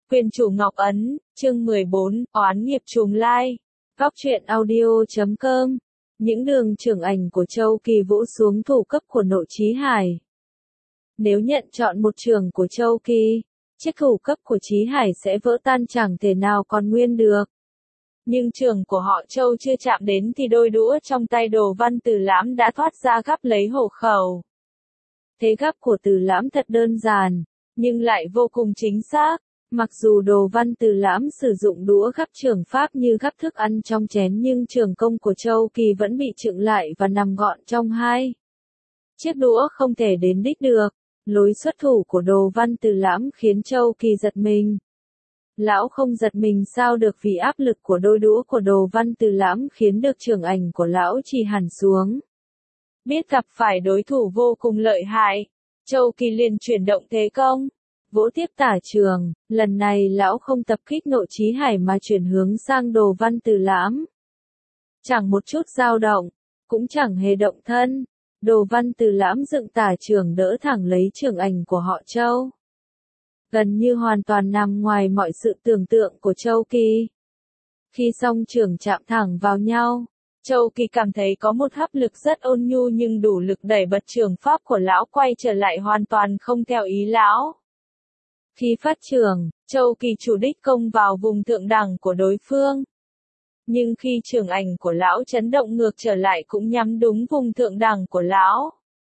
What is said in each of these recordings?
Quyền chủ Ngọc Ấn, chương 14, oán nghiệp trùng lai. Góc truyện audio.com. Những đường trưởng ảnh của Châu Kỳ Vũ xuống thủ cấp của Nội Chí Hải. Nếu nhận chọn một trường của Châu Kỳ, chiếc thủ cấp của Chí Hải sẽ vỡ tan chẳng thể nào còn nguyên được. Nhưng trường của họ Châu chưa chạm đến thì đôi đũa trong tay Đồ Văn Từ Lãm đã thoát ra gắp lấy hổ khẩu. Thế gắp của Từ Lãm thật đơn giản, nhưng lại vô cùng chính xác. Mặc dù Đồ Văn Từ Lãm sử dụng đũa gắp trường pháp như gắp thức ăn trong chén nhưng trường công của Châu Kỳ vẫn bị chững lại và nằm gọn trong hai chiếc đũa không thể đến đích được. Lối xuất thủ của Đồ Văn Từ Lãm khiến Châu Kỳ giật mình. Lão không giật mình sao được vì áp lực của đôi đũa của Đồ Văn Từ Lãm khiến được trường ảnh của lão trì hẳn xuống. Biết gặp phải đối thủ vô cùng lợi hại, Châu Kỳ liền chuyển động thế công. Vỗ tiếp tả trường, lần này lão không tập kích Nội Chí Hải mà chuyển hướng sang Đồ Văn Từ Lãm. Chẳng một chút dao động, cũng chẳng hề động thân, Đồ Văn Từ Lãm dựng tả trường đỡ thẳng lấy trường ảnh của họ Châu. Gần như hoàn toàn nằm ngoài mọi sự tưởng tượng của Châu Kỳ. Khi song trường chạm thẳng vào nhau, Châu Kỳ cảm thấy có một hấp lực rất ôn nhu nhưng đủ lực đẩy bật trường pháp của lão quay trở lại hoàn toàn không theo ý lão. Khi phát trường, Châu Kỳ chủ đích công vào vùng thượng đẳng của đối phương. Nhưng khi trường ảnh của lão chấn động ngược trở lại cũng nhắm đúng vùng thượng đẳng của lão.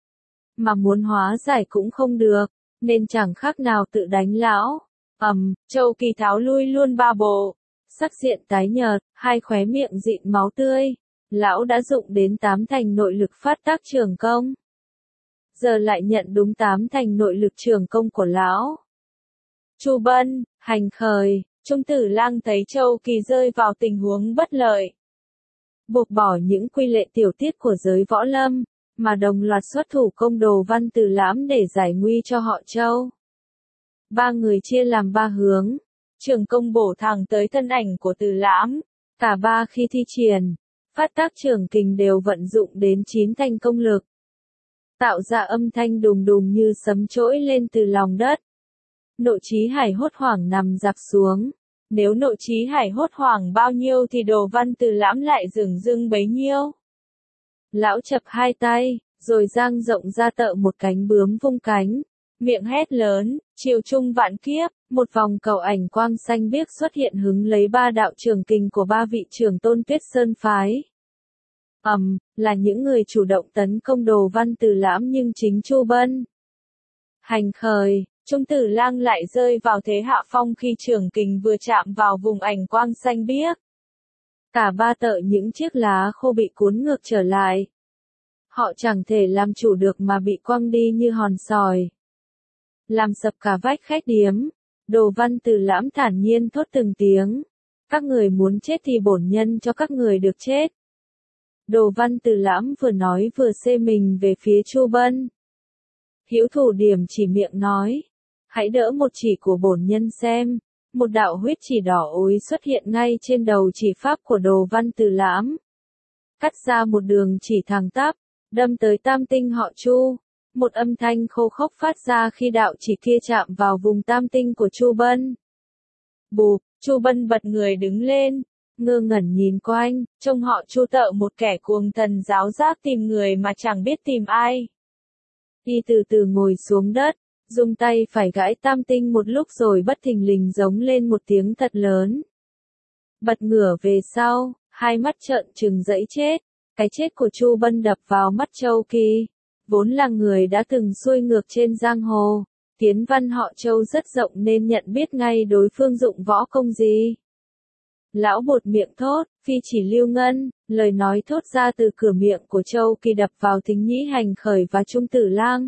Mà muốn hóa giải cũng không được, nên chẳng khác nào tự đánh lão. Châu Kỳ tháo lui luôn ba bộ. Sắc diện tái nhợt, hai khóe miệng dịn máu tươi. Lão đã dụng đến 8 thành nội lực phát tác trường công. Giờ lại nhận đúng 8 thành nội lực trường công của lão. Chu Bân, Hành Khởi, Trung Tử Lang thấy Châu Kỳ rơi vào tình huống bất lợi. Buộc bỏ những quy lệ tiểu tiết của giới võ lâm, mà đồng loạt xuất thủ công Đồ Văn Từ Lãm để giải nguy cho họ Châu. Ba người chia làm ba hướng, trường công bổ thẳng tới thân ảnh của Từ Lãm. Cả ba khi thi triển, phát tác trường kình đều vận dụng đến 9 thành công lực. Tạo ra âm thanh đùng đùng như sấm trỗi lên từ lòng đất. Nội Chí Hải hốt hoảng nằm rạp xuống. Nếu Nội Chí Hải hốt hoảng bao nhiêu thì Đồ Văn Từ Lãm lại dửng dưng bấy nhiêu. Lão chập hai tay, rồi dang rộng ra tợ một cánh bướm vung cánh. Miệng hét lớn, chiều trung vạn kiếp, một vòng cầu ảnh quang xanh biếc xuất hiện hứng lấy ba đạo trường kình của ba vị trưởng tôn Tuyết Sơn phái. Là những người chủ động tấn công Đồ Văn Từ Lãm nhưng chính Chu Bân, Hành Khởi, Trung Tử Lang lại rơi vào thế hạ phong khi trường kình vừa chạm vào vùng ảnh quang xanh biếc. Cả ba tợ những chiếc lá khô bị cuốn ngược trở lại. Họ chẳng thể làm chủ được mà bị quăng đi như hòn sỏi. Làm sập cả vách khách điếm. Đồ Văn Từ Lãm thản nhiên thốt từng tiếng. Các người muốn chết thì bổn nhân cho các người được chết. Đồ Văn Từ Lãm vừa nói vừa xê mình về phía Chu Bân. Hữu thủ điểm chỉ miệng nói. Hãy đỡ một chỉ của bổn nhân xem. Một đạo huyết chỉ đỏ ối xuất hiện ngay trên đầu chỉ pháp của Đồ Văn Từ Lãm. Cắt ra một đường chỉ thẳng tắp, đâm tới tam tinh họ Chu. Một âm thanh khô khốc phát ra khi đạo chỉ kia chạm vào vùng tam tinh của Chu Bân. Bụp, Chu Bân bật người đứng lên, ngơ ngẩn nhìn quanh, trông họ Chu tợ một kẻ cuồng thần giáo giác tìm người mà chẳng biết tìm ai. Y từ từ ngồi xuống đất, dùng tay phải gãi tam tinh một lúc rồi bất thình lình giống lên một tiếng thật lớn. Bật ngửa về sau, hai mắt trợn trừng dẫy chết. Cái chết của Chu Bân đập vào mắt Châu Kỳ. Vốn là người đã từng xuôi ngược trên giang hồ, kiến văn họ Châu rất rộng nên nhận biết ngay đối phương dụng võ công gì. Lão buột miệng thốt, phi chỉ lưu ngân, lời nói thốt ra từ cửa miệng của Châu Kỳ đập vào thính nhĩ Hành Khởi và Trung Tử Lang.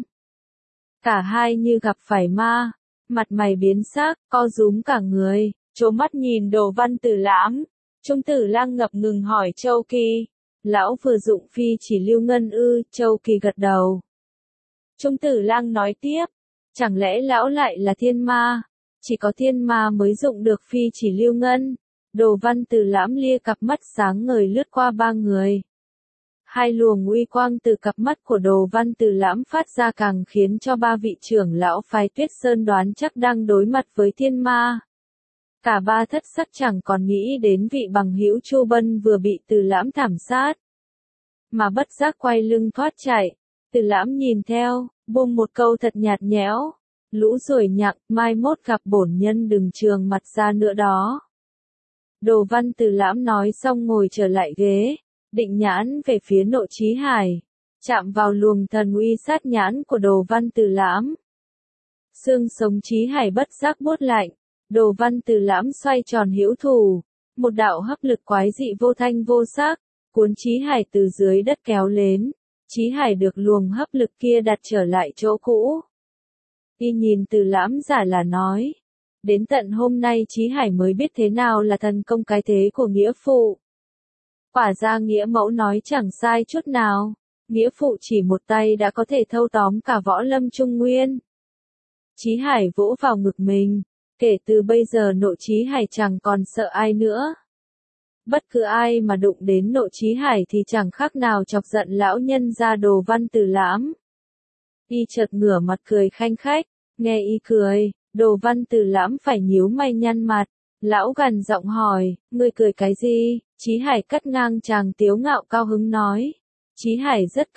Cả hai như gặp phải ma, mặt mày biến sắc, co rúm cả người, trố mắt nhìn Đồ Văn Từ Lãm. Trung Tử Lang ngập ngừng hỏi Châu Kỳ. Lão vừa dụng phi chỉ lưu ngân ư? Châu Kỳ gật đầu. Trung Tử Lang nói tiếp. Chẳng lẽ lão lại là thiên ma? Chỉ có thiên ma mới dụng được phi chỉ lưu ngân. Đồ Văn Từ Lãm lia cặp mắt sáng ngời lướt qua ba người. Hai luồng uy quang từ cặp mắt của Đồ Văn Từ Lãm phát ra càng khiến cho ba vị trưởng lão phái Tuyết Sơn đoán chắc đang đối mặt với thiên ma. Cả ba thất sắc chẳng còn nghĩ đến vị bằng hữu Chu Bân vừa bị Từ Lãm thảm sát, mà bất giác quay lưng thoát chạy. Từ Lãm nhìn theo, buông một câu thật nhạt nhẽo, lũ ruồi nhặng, mai mốt gặp bổn nhân đừng trường mặt ra nữa đó. Đồ Văn Từ Lãm nói xong ngồi trở lại ghế, định nhãn về phía Nộ Chí Hải, chạm vào luồng thần uy sát nhãn của Đồ Văn Từ Lãm. Xương sống Chí Hải bất giác buốt lạnh, Đồ Văn Từ Lãm xoay tròn hữu thủ, một đạo hấp lực quái dị vô thanh vô sắc, cuốn Chí Hải từ dưới đất kéo lên. Chí Hải được luồng hấp lực kia đặt trở lại chỗ cũ. Y nhìn Từ Lãm giả là nói, đến tận hôm nay Chí Hải mới biết thế nào là thần công cái thế của nghĩa phụ. Quả ra nghĩa mẫu nói chẳng sai chút nào, nghĩa phụ chỉ một tay đã có thể thâu tóm cả võ lâm Trung Nguyên. Chí Hải vỗ vào ngực mình, kể từ bây giờ Nộ Chí Hải chẳng còn sợ ai nữa. Bất cứ ai mà đụng đến Nộ Chí Hải thì chẳng khác nào chọc giận lão nhân gia Đồ Văn Từ Lãm. Y chợt ngửa mặt cười khanh khách, nghe y cười, Đồ Văn Từ Lãm phải nhíu mày nhăn mặt, lão gằn giọng hỏi, ngươi cười cái gì? Chí Hải cắt ngang chàng tiếu ngạo cao hứng nói, Chí Hải rất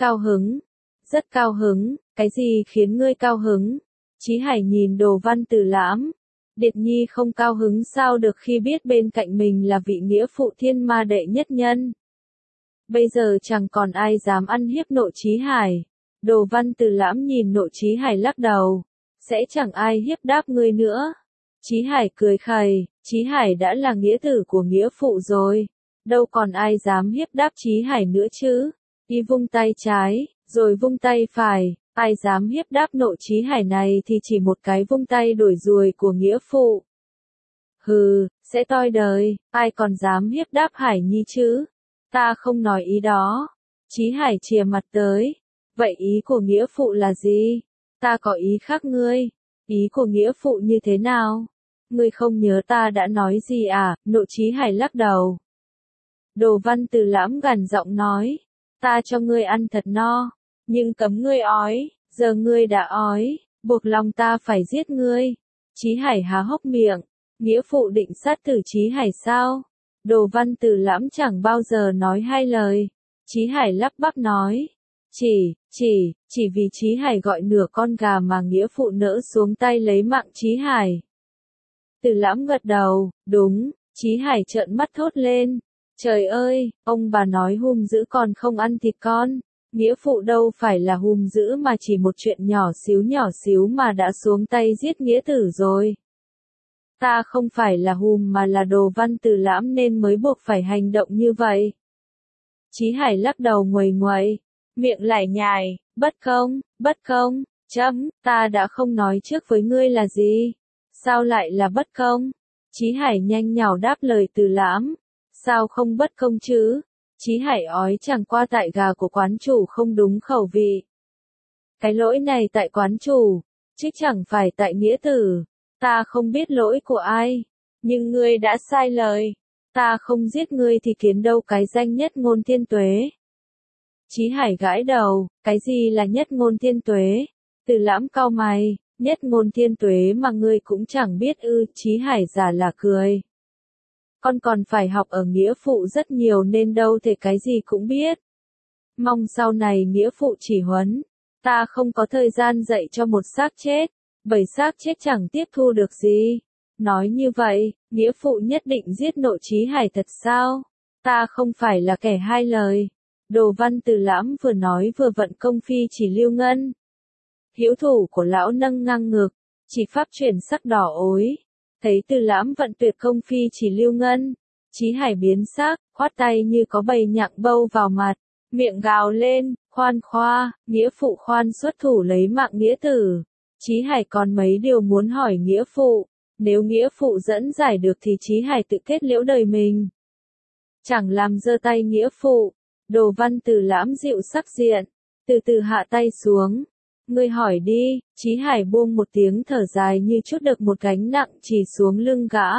cao hứng, cái gì khiến ngươi cao hứng? Chí Hải nhìn Đồ Văn Từ Lãm, Điệt Nhi không cao hứng sao được khi biết bên cạnh mình là vị nghĩa phụ thiên ma đệ nhất nhân. Bây giờ chẳng còn ai dám ăn hiếp Nộ Chí Hải. Đồ Văn Từ Lãm nhìn Nộ Chí Hải lắc đầu, sẽ chẳng ai hiếp đáp ngươi nữa. Chí Hải cười khẩy, Chí Hải đã là nghĩa tử của nghĩa phụ rồi, đâu còn ai dám hiếp đáp Chí Hải nữa chứ. Y vung tay trái, rồi vung tay phải, ai dám hiếp đáp Nộ Chí Hải này thì chỉ một cái vung tay đuổi ruồi của nghĩa phụ. Hừ, sẽ toi đời, ai còn dám hiếp đáp Hải Nhi chứ? Ta không nói ý đó. Chí Hải chìa mặt tới. Vậy ý của nghĩa phụ là gì? Ta có ý khác ngươi. Ý của nghĩa phụ như thế nào? Ngươi không nhớ ta đã nói gì à? Nộ Chí Hải lắc đầu. Đồ Văn Từ Lãm gằn giọng nói. Ta cho ngươi ăn thật no, nhưng cấm ngươi ói, giờ ngươi đã ói, buộc lòng ta phải giết ngươi. Chí Hải há hốc miệng, nghĩa phụ định sát tử Chí Hải sao? Đồ Văn Từ Lãm chẳng bao giờ nói hai lời. Chí Hải lắp bắp nói, chỉ vì Chí Hải gọi nửa con gà mà nghĩa phụ nỡ xuống tay lấy mạng Chí Hải. Từ Lãm gật đầu, đúng. Chí Hải trợn mắt thốt lên, trời ơi, ông bà nói hùm dữ còn không ăn thịt con. Nghĩa phụ đâu phải là hùm dữ mà chỉ một chuyện nhỏ xíu mà đã xuống tay giết nghĩa tử rồi. Ta không phải là hùm mà là Đồ Văn Từ Lãm nên mới buộc phải hành động như vậy. Chí Hải lắc đầu nguầy nguậy, miệng lải nhải, bất công, ta đã không nói trước với ngươi là gì. Sao lại là bất công? Chí Hải nhanh nhảu đáp lời Từ Lãm, sao không bất công chứ? Chí Hải ói chẳng qua tại gà của quán chủ không đúng khẩu vị. Cái lỗi này tại quán chủ, chứ chẳng phải tại nghĩa tử. Ta không biết lỗi của ai, nhưng ngươi đã sai lời. Ta không giết ngươi thì kiến đâu cái danh Nhất Ngôn Thiên Tuế. Chí Hải gãi đầu, cái gì là Nhất Ngôn Thiên Tuế? Từ Lãm cau mày, Nhất Ngôn Thiên Tuế mà ngươi cũng chẳng biết ư? Chí Hải giả là cười. Con còn phải học ở nghĩa phụ rất nhiều nên đâu thể cái gì cũng biết. Mong sau này nghĩa phụ chỉ huấn. Ta không có thời gian dạy cho một xác chết, bởi xác chết chẳng tiếp thu được gì. Nói như vậy, nghĩa phụ nhất định giết Nộ Chí Hải thật sao? Ta không phải là kẻ hai lời. Đồ Văn Từ Lãm vừa nói vừa vận công phi chỉ lưu ngân. Hữu thủ của lão nâng ngang ngực, chỉ pháp chuyển sắc đỏ ối. Thấy Từ Lãm vận tuyệt công phi chỉ lưu ngân, Chí Hải biến sắc, khoát tay như có bầy nhặng bâu vào mặt, miệng gào lên, khoan khoa, nghĩa phụ khoan xuất thủ lấy mạng nghĩa tử. Chí Hải còn mấy điều muốn hỏi nghĩa phụ, nếu nghĩa phụ dẫn giải được thì Chí Hải tự kết liễu đời mình. Chẳng làm giơ tay nghĩa phụ. Đồ Văn Từ Lãm dịu sắc diện, từ từ hạ tay xuống. Ngươi hỏi đi. Chí Hải buông một tiếng thở dài như trút được một gánh nặng chỉ xuống lưng gã.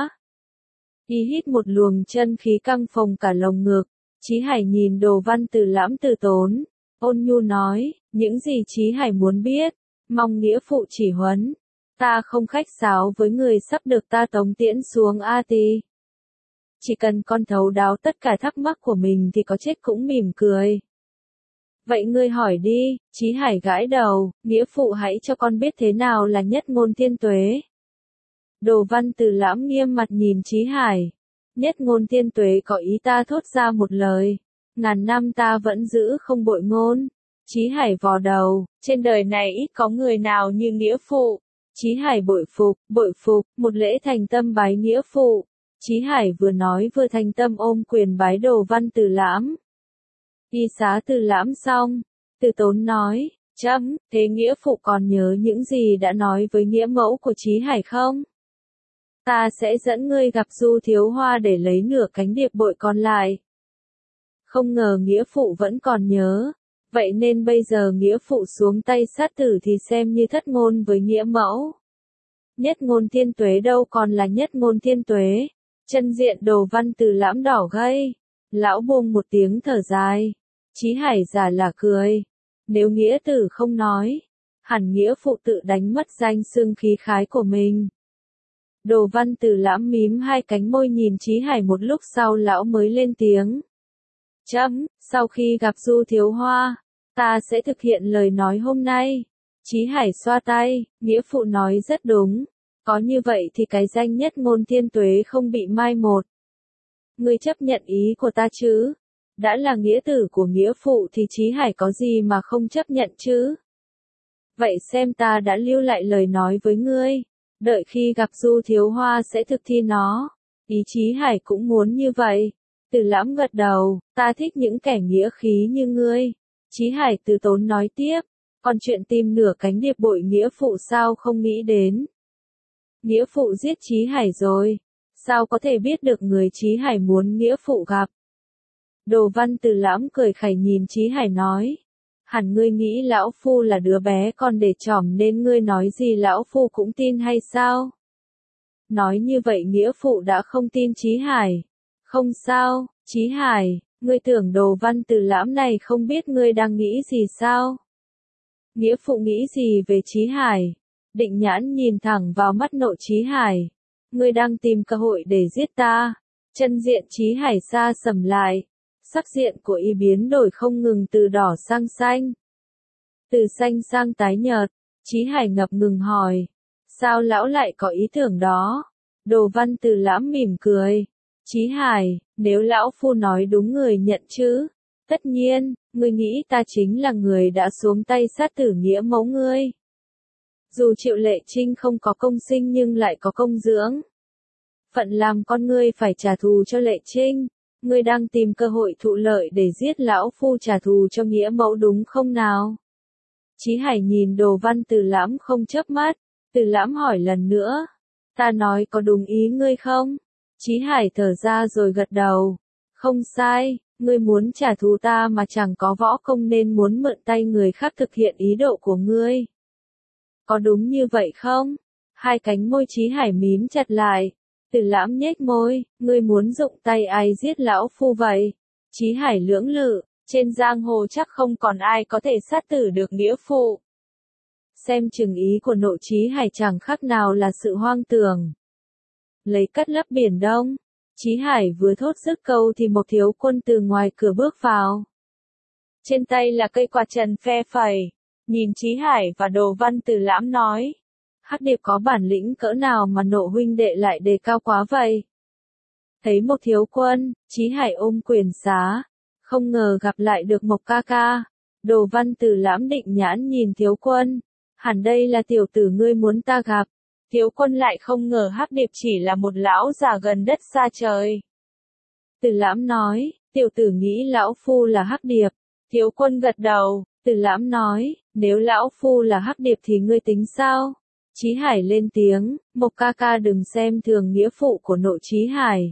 Y hít một luồng chân khí căng phồng cả lồng ngực. Chí Hải nhìn Đồ Văn Từ Lãm từ tốn, ôn nhu nói, những gì Chí Hải muốn biết, mong nghĩa phụ chỉ huấn. Ta không khách sáo với người sắp được ta tống tiễn xuống A Tỳ. Chỉ cần con thấu đáo tất cả thắc mắc của mình thì có chết cũng mỉm cười. Vậy ngươi hỏi đi, Chí Hải gãi đầu, nghĩa phụ hãy cho con biết thế nào là nhất ngôn thiên tuế. Đồ Văn Từ Lãm nghiêm mặt nhìn Chí Hải. Nhất ngôn thiên tuế có ý ta thốt ra một lời. Ngàn năm ta vẫn giữ không bội ngôn. Chí Hải vò đầu, trên đời này ít có người nào như nghĩa phụ. Chí Hải bội phục, một lễ thành tâm bái nghĩa phụ. Chí Hải vừa nói vừa thành tâm ôm quyền bái Đồ Văn Từ Lãm. Y xá Từ Lãm xong, Từ Tốn nói, chấm, thế nghĩa phụ còn nhớ những gì đã nói với nghĩa mẫu của Chí Hải không? Ta sẽ dẫn ngươi gặp Du Thiếu Hoa để lấy nửa cánh điệp bội còn lại. Không ngờ nghĩa phụ vẫn còn nhớ, vậy nên bây giờ nghĩa phụ xuống tay sát tử thì xem như thất ngôn với nghĩa mẫu. Nhất ngôn thiên tuế đâu còn là nhất ngôn thiên tuế. Chân diện Đồ Văn Từ Lãm đỏ gay. Lão buông một tiếng thở dài. Chí Hải giả là cười. Nếu nghĩa tử không nói, hẳn nghĩa phụ tự đánh mất danh xưng khí khái của mình. Đồ Văn Từ Lãm mím hai cánh môi nhìn Chí Hải một lúc sau lão mới lên tiếng. Chấm, sau khi gặp Du Thiếu Hoa, ta sẽ thực hiện lời nói hôm nay. Chí Hải xoa tay, nghĩa phụ nói rất đúng. Có như vậy thì cái danh nhất ngôn thiên tuế không bị mai một. Ngươi chấp nhận ý của ta chứ? Đã là nghĩa tử của nghĩa phụ thì Chí Hải có gì mà không chấp nhận chứ? Vậy xem ta đã lưu lại lời nói với ngươi. Đợi khi gặp Du Thiếu Hoa sẽ thực thi nó. Ý Chí Hải cũng muốn như vậy. Từ Lãm gật đầu, ta thích những kẻ nghĩa khí như ngươi. Chí Hải Từ Tốn nói tiếp, còn chuyện tìm nửa cánh điệp bội nghĩa phụ sao không nghĩ đến. Nghĩa phụ giết Chí Hải rồi, sao có thể biết được người Chí Hải muốn nghĩa phụ gặp. Đồ Văn Từ Lãm cười khẩy nhìn Chí Hải nói, hẳn ngươi nghĩ lão phu là đứa bé còn để trỏm nên ngươi nói gì lão phu cũng tin hay sao? Nói như vậy nghĩa phụ đã không tin Chí Hải. Không sao, Chí Hải, ngươi tưởng Đồ Văn Từ Lãm này không biết ngươi đang nghĩ gì sao? Nghĩa phụ nghĩ gì về Chí Hải? Định Nhãn nhìn thẳng vào mắt Nộ Chí Hải. Ngươi đang tìm cơ hội để giết ta. Chân diện Chí Hải xa sầm lại. Sắc diện của y biến đổi không ngừng từ đỏ sang xanh. Từ xanh sang tái nhợt. Chí Hải ngập ngừng hỏi. Sao lão lại có ý tưởng đó? Đồ Văn Từ Lãm mỉm cười. Chí Hải, nếu lão phu nói đúng người nhận chứ? Tất nhiên, ngươi nghĩ ta chính là người đã xuống tay sát tử nghĩa mẫu ngươi. Dù Triệu Lệ Trinh không có công sinh nhưng lại có công dưỡng. Phận làm con ngươi phải trả thù cho Lệ Trinh. Ngươi đang tìm cơ hội thụ lợi để giết lão phu trả thù cho nghĩa mẫu đúng không nào? Chí Hải nhìn Đồ Văn Từ Lãm không chớp mắt. Từ Lãm hỏi lần nữa. Ta nói có đúng ý ngươi không? Chí Hải thở ra rồi gật đầu. Không sai, ngươi muốn trả thù ta mà chẳng có võ công nên muốn mượn tay người khác thực hiện ý đồ của ngươi. Có đúng như vậy không? Hai cánh môi Chí Hải mím chặt lại. Từ Lãm nhếch môi, ngươi muốn dụng tay ai giết lão phu vậy? Chí Hải lưỡng lự, trên giang hồ chắc không còn ai có thể sát tử được nghĩa phụ. Xem chừng ý của Nộ Chí Hải chẳng khác nào là sự hoang tưởng. Lấy cắt lấp biển Đông. Chí Hải vừa thốt dứt câu thì một thiếu quân từ ngoài cửa bước vào. Trên tay là cây quạt trần phe phẩy. Nhìn Chí Hải và Đồ Văn Từ Lãm nói. Hắc Điệp có bản lĩnh cỡ nào mà Nộ huynh đệ lại đề cao quá vậy? Thấy một thiếu quân, Chí Hải ôm quyền xá. Không ngờ gặp lại được Mộc ca ca. Đồ Văn Từ Lãm Định Nhãn nhìn thiếu quân. Hẳn đây là tiểu tử ngươi muốn ta gặp. Thiếu quân lại không ngờ Hắc Điệp chỉ là một lão già gần đất xa trời. Từ Lãm nói, tiểu tử nghĩ lão phu là Hắc Điệp. Thiếu quân gật đầu. Từ Lãm nói, nếu lão phu là Hắc Điệp thì ngươi tính sao? Chí Hải lên tiếng, Mộc ca ca đừng xem thường nghĩa phụ của Nộ Chí Hải.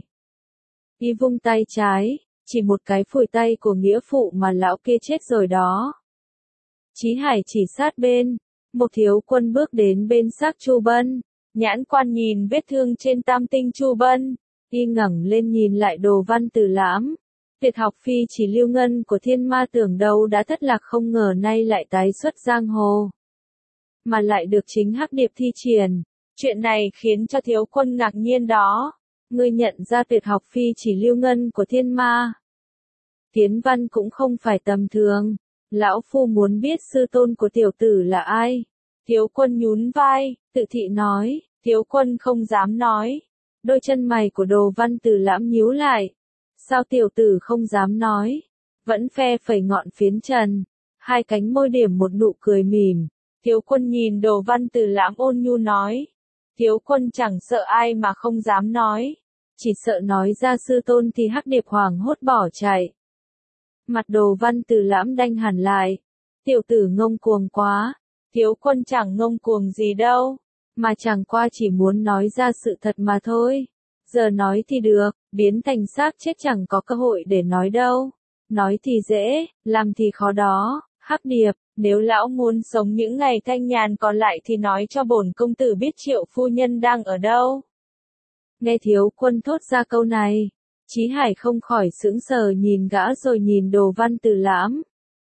Y vung tay trái, chỉ một cái phủi tay của nghĩa phụ mà lão kia chết rồi đó. Chí Hải chỉ sát bên, một thiếu quân bước đến bên xác Chu Bân, nhãn quan nhìn vết thương trên tam tinh Chu Bân, y ngẩng lên nhìn lại Đồ Văn Từ Lãm. Tuyệt học phi chỉ lưu ngân của Thiên Ma tưởng đâu đã thất lạc không ngờ nay lại tái xuất giang hồ. mà lại được chính Hắc Điệp thi triển. Chuyện này khiến cho thiếu quân ngạc nhiên đó. Ngươi nhận ra tuyệt học phi chỉ lưu ngân của thiên ma. Tiến văn cũng không phải tầm thường. Lão phu muốn biết sư tôn của tiểu tử là ai. Thiếu quân nhún vai, tự thị nói, thiếu quân không dám nói. Đôi chân mày của Đồ Văn Từ Lãm nhíu lại. Sao tiểu tử không dám nói? Vẫn phe phẩy ngọn phiến trần. Hai cánh môi điểm một nụ cười mỉm. Thiếu quân nhìn Đồ Văn Từ Lãm ôn nhu nói. Thiếu quân chẳng sợ ai mà không dám nói. Chỉ sợ nói ra sư tôn thì Hắc Điệp hoảng hốt bỏ chạy. Mặt Đồ Văn Từ Lãm đanh hẳn lại. Tiểu tử ngông cuồng quá. Thiếu quân chẳng ngông cuồng gì đâu. Mà chẳng qua chỉ muốn nói ra sự thật mà thôi. Giờ nói thì được, biến thành xác chết chẳng có cơ hội để nói đâu. Nói thì dễ, làm thì khó đó. Hắc Điệp, nếu lão muốn sống những ngày thanh nhàn còn lại thì nói cho bổn công tử biết Triệu phu nhân đang ở đâu. Nghe thiếu quân thốt ra câu này, Chí Hải không khỏi sững sờ nhìn gã rồi nhìn Đồ Văn Từ Lãm.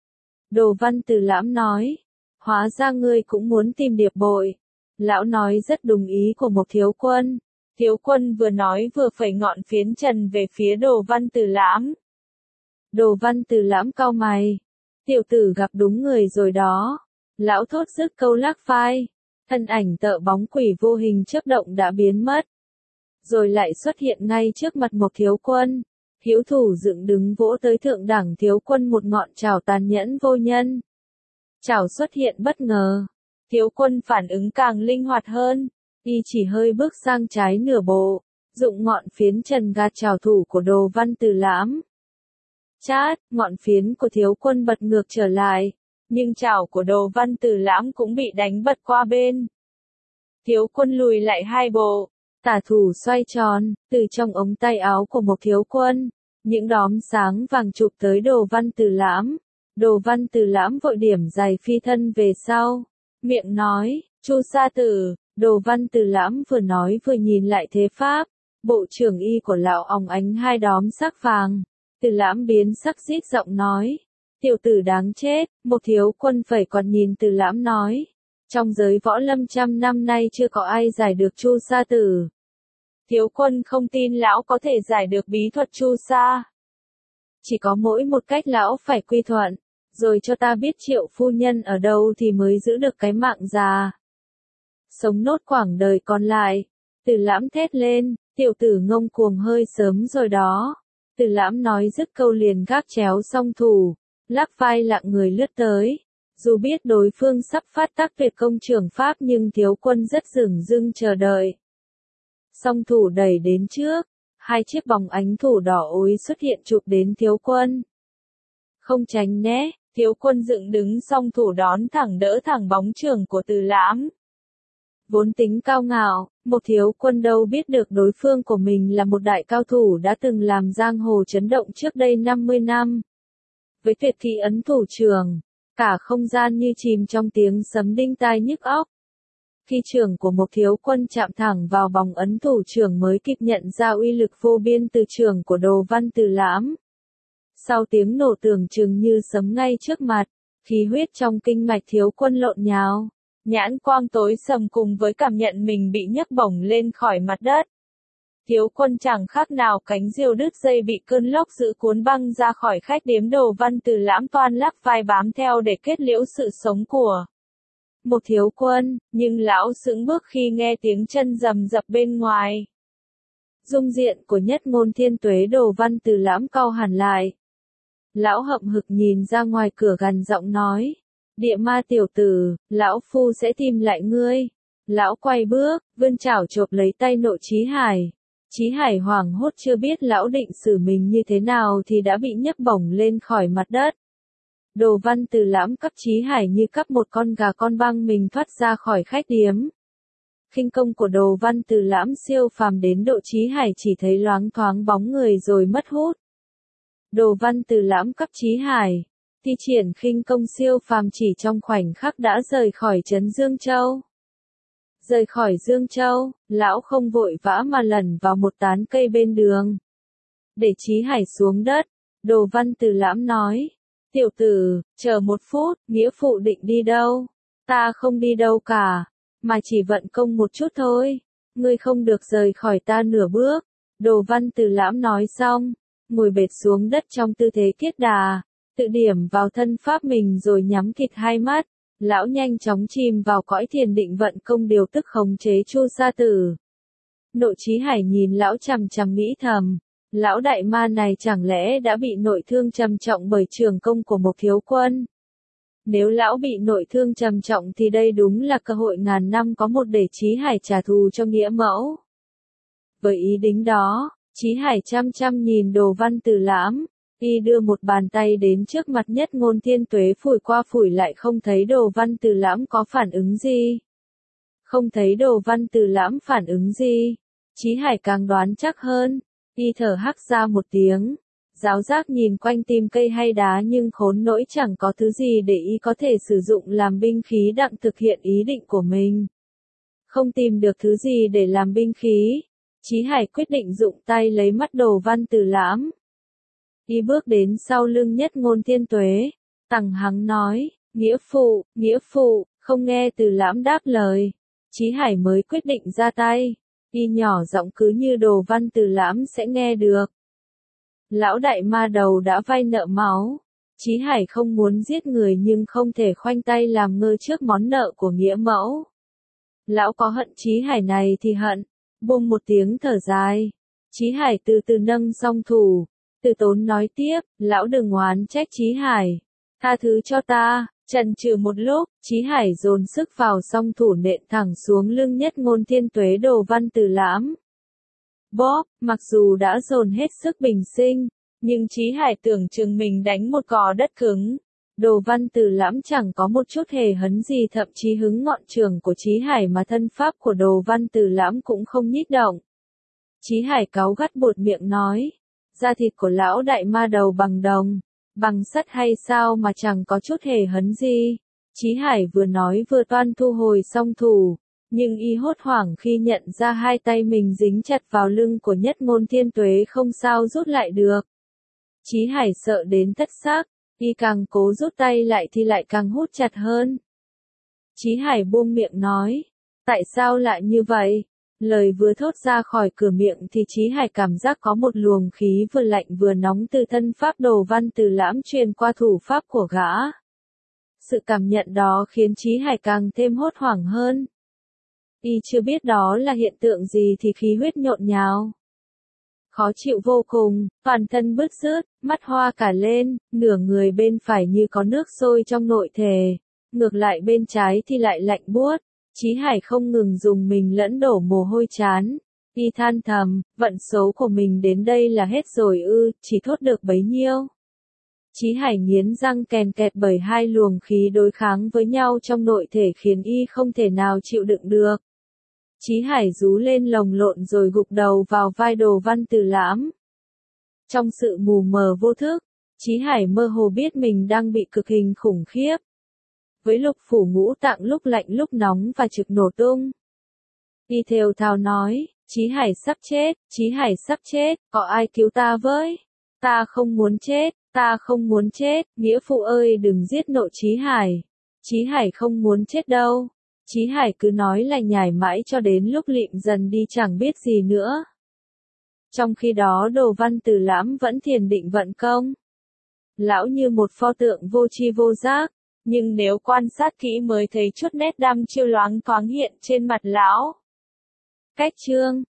Đồ Văn Từ Lãm nói, hóa ra ngươi cũng muốn tìm Điệp bội. Lão nói rất đúng ý của một thiếu quân. Thiếu quân vừa nói vừa phẩy ngọn phiến trần về phía Đồ Văn Từ Lãm. Đồ Văn Từ Lãm cau mày. Tiểu tử gặp đúng người rồi đó. Lão thốt dứt câu lắc vai. Thân ảnh tợ bóng quỷ vô hình chớp động đã biến mất. Rồi lại xuất hiện ngay trước mặt một thiếu quân. Hữu thủ dựng đứng vỗ tới thượng đẳng thiếu quân một ngọn chảo tàn nhẫn vô nhân. Chảo xuất hiện bất ngờ. Thiếu quân phản ứng càng linh hoạt hơn. Y chỉ hơi bước sang trái nửa bộ. Dụng ngọn phiến trần gạt chảo thủ của Đồ Văn Từ Lãm. Chát, ngọn phiến của thiếu quân bật ngược trở lại. Nhưng chảo của Đồ Văn Từ Lãm cũng bị đánh bật qua bên. Thiếu quân lùi lại hai bộ. Tả thủ xoay tròn, từ trong ống tay áo của một thiếu quân. Những đóm sáng vàng chụp tới Đồ Văn Từ Lãm. Đồ Văn Từ Lãm vội điểm giày phi thân về sau. Miệng nói, Chu sa tử. Đồ Văn Từ Lãm vừa nói vừa nhìn lại thế pháp. Bộ trưởng y của lão óng ánh hai đóm sắc vàng. Từ Lãm biến sắc rít giọng nói. Tiểu tử đáng chết, một thiếu quân phải còn nhìn Từ Lãm nói. Trong giới võ lâm trăm năm nay chưa có ai giải được Chu sa tử. Thiếu quân không tin lão có thể giải được bí thuật Chu sa. Chỉ có mỗi một cách lão phải quy thuận. Rồi cho ta biết Triệu phu nhân ở đâu thì mới giữ được cái mạng già. Sống nốt quãng đời còn lại. Từ Lãm thét lên, tiểu tử ngông cuồng hơi sớm rồi đó. Từ Lãm nói dứt câu liền gác chéo song thủ, lắc vai lặng người lướt tới. Dù biết đối phương sắp phát tác tuyệt công trường pháp nhưng thiếu quân rất dửng dưng chờ đợi. Song thủ đẩy đến trước, hai chiếc bóng ánh thủ đỏ ối xuất hiện chụp đến thiếu quân. Không tránh né, thiếu quân dựng đứng song thủ đón thẳng đỡ thẳng bóng trường của Từ Lãm. Vốn tính cao ngạo, một thiếu quân đâu biết được đối phương của mình là một đại cao thủ đã từng làm giang hồ chấn động trước đây 50 năm. Với tuyệt thị ấn thủ trường, cả không gian như chìm trong tiếng sấm đinh tai nhức óc. Khi trường của một thiếu quân chạm thẳng vào vòng ấn thủ trưởng mới kịp nhận ra uy lực vô biên từ trường của Đồ Văn Từ Lãm. Sau tiếng nổ tưởng chừng như sấm ngay trước mặt, khí huyết trong kinh mạch thiếu quân lộn nhào. Nhãn quang tối sầm cùng với cảm nhận mình bị nhấc bổng lên khỏi mặt đất. Thiếu quân chẳng khác nào cánh diều đứt dây bị cơn lốc dữ cuốn băng ra khỏi khách điếm. Đồ Văn Từ Lãm toan lắc vai bám theo để kết liễu sự sống của một thiếu quân, nhưng lão sững bước khi nghe tiếng chân rầm rập bên ngoài. Dung diện của Nhất Ngôn Thiên Tuế. Đồ Văn Từ Lãm cau hẳn lại. Lão hậm hực nhìn ra ngoài cửa gằn giọng nói. Địa ma tiểu tử, lão phu sẽ tìm lại ngươi. Lão quay bước, vươn chảo chộp lấy tay Nội Chí Hải. Chí Hải hoảng hốt chưa biết lão định xử mình như thế nào thì đã bị nhấc bổng lên khỏi mặt đất. Đồ Văn Từ Lãm cắp Chí Hải như cắp một con gà con băng mình thoát ra khỏi khách điếm. Khinh công của Đồ Văn Từ Lãm siêu phàm đến độ Chí Hải chỉ thấy loáng thoáng bóng người rồi mất hút. Đồ Văn Từ Lãm cắp Chí Hải, thi triển khinh công siêu phàm chỉ trong khoảnh khắc đã rời khỏi trấn Dương Châu. Rời khỏi Dương Châu, lão không vội vã mà lẩn vào một tán cây bên đường. Để Chí Hải xuống đất, Đồ Văn Từ Lãm nói, tiểu tử, chờ một phút, nghĩa phụ định đi đâu? Ta không đi đâu cả, mà chỉ vận công một chút thôi. Ngươi không được rời khỏi ta nửa bước. Đồ Văn Từ Lãm nói xong, ngồi bệt xuống đất trong tư thế kiết đà, tự điểm vào thân pháp mình rồi nhắm thịt hai mắt. Lão nhanh chóng chìm vào cõi thiền định vận công điều tức khống chế Chu Sa Tử. Nội Chí Hải nhìn lão chằm chằm nghĩ thầm, lão đại ma này chẳng lẽ đã bị nội thương trầm trọng bởi trường công của Mộc Thiếu Quân? Nếu lão bị nội thương trầm trọng thì đây đúng là cơ hội ngàn năm có một để Chí Hải trả thù cho nghĩa mẫu. Với ý định đó, Chí Hải chăm chăm nhìn Đồ Văn Từ Lãm, y đưa một bàn tay đến trước mặt Nhất Ngôn Thiên Tuế phủi qua phủi lại không thấy Đồ Văn Từ Lãm có phản ứng gì. Không thấy Đồ Văn Từ Lãm phản ứng gì, Chí Hải càng đoán chắc hơn, y thở hắc ra một tiếng. Giáo giác nhìn quanh tìm cây hay đá nhưng khốn nỗi chẳng có thứ gì để y có thể sử dụng làm binh khí đặng thực hiện ý định của mình. Không tìm được thứ gì để làm binh khí, Chí Hải quyết định dụng tay lấy mắt Đồ Văn Từ Lãm. Y bước đến sau lưng Nhất Ngôn Thiên Tuế, tằng hắng nói, nghĩa phụ, không nghe Từ Lãm đáp lời. Chí Hải mới quyết định ra tay, y nhỏ giọng cứ như Đồ Văn Từ Lãm sẽ nghe được. Lão đại ma đầu đã vay nợ máu. Chí Hải không muốn giết người nhưng không thể khoanh tay làm ngơ trước món nợ của nghĩa mẫu. Lão có hận Chí Hải này thì hận. Buông một tiếng thở dài, Chí Hải từ từ nâng song thủ, từ tốn nói tiếp, lão đừng oán trách Chí Hải. Tha thứ cho ta. Chần chừ một lúc, Chí Hải dồn sức vào song thủ nện thẳng xuống lưng Nhất Ngôn Thiên Tuế Đồ Văn Từ Lãm. Bóp, mặc dù đã dồn hết sức bình sinh, nhưng Chí Hải tưởng chừng mình đánh một cò đất cứng. Đồ Văn Từ Lãm chẳng có một chút hề hấn gì, thậm chí hứng ngọn trường của Chí Hải mà thân pháp của Đồ Văn Từ Lãm cũng không nhích động. Chí Hải cáu gắt buột miệng nói, da thịt của lão đại ma đầu bằng đồng, bằng sắt hay sao mà chẳng có chút hề hấn gì. Chí Hải vừa nói vừa toan thu hồi song thủ, nhưng y hốt hoảng khi nhận ra hai tay mình dính chặt vào lưng của Nhất Ngôn Thiên Tuế không sao rút lại được. Chí Hải sợ đến thất xác, y càng cố rút tay lại thì lại càng hút chặt hơn. Chí Hải buông miệng nói, tại sao lại như vậy? Lời vừa thốt ra khỏi cửa miệng thì Chí Hải cảm giác có một luồng khí vừa lạnh vừa nóng từ thân pháp Đồ Văn Từ Lãm truyền qua thủ pháp của gã. Sự cảm nhận đó khiến Chí Hải càng thêm hốt hoảng hơn. Y chưa biết đó là hiện tượng gì thì khí huyết nhộn nhào. Khó chịu vô cùng, toàn thân bứt rứt, mắt hoa cả lên, nửa người bên phải như có nước sôi trong nội thể, ngược lại bên trái thì lại lạnh buốt. Chí Hải không ngừng dùng mình lẫn đổ mồ hôi chán. Y than thầm, vận số của mình đến đây là hết rồi ư, chỉ thốt được bấy nhiêu. Chí Hải nghiến răng kèn kẹt bởi hai luồng khí đối kháng với nhau trong nội thể khiến y không thể nào chịu đựng được. Chí Hải rú lên lồng lộn rồi gục đầu vào vai Đồ Văn Từ Lãm. Trong sự mù mờ vô thức, Chí Hải mơ hồ biết mình đang bị cực hình khủng khiếp. Với lục phủ ngũ tạng lúc lạnh lúc nóng và trực nổ tung. Y thều thào nói, Chí Hải sắp chết, Chí Hải sắp chết, có ai cứu ta với? Ta không muốn chết, ta không muốn chết, nghĩa phụ ơi đừng giết nội Chí Hải. Chí Hải không muốn chết đâu. Chí Hải cứ nói là nhải mãi cho đến lúc lịm dần đi chẳng biết gì nữa. Trong khi đó Đồ Văn Từ Lãm vẫn thiền định vận công. Lão như một pho tượng vô tri vô giác, nhưng nếu quan sát kỹ mới thấy chút nét đăm chiêu loáng thoáng hiện trên mặt lão. Cách chương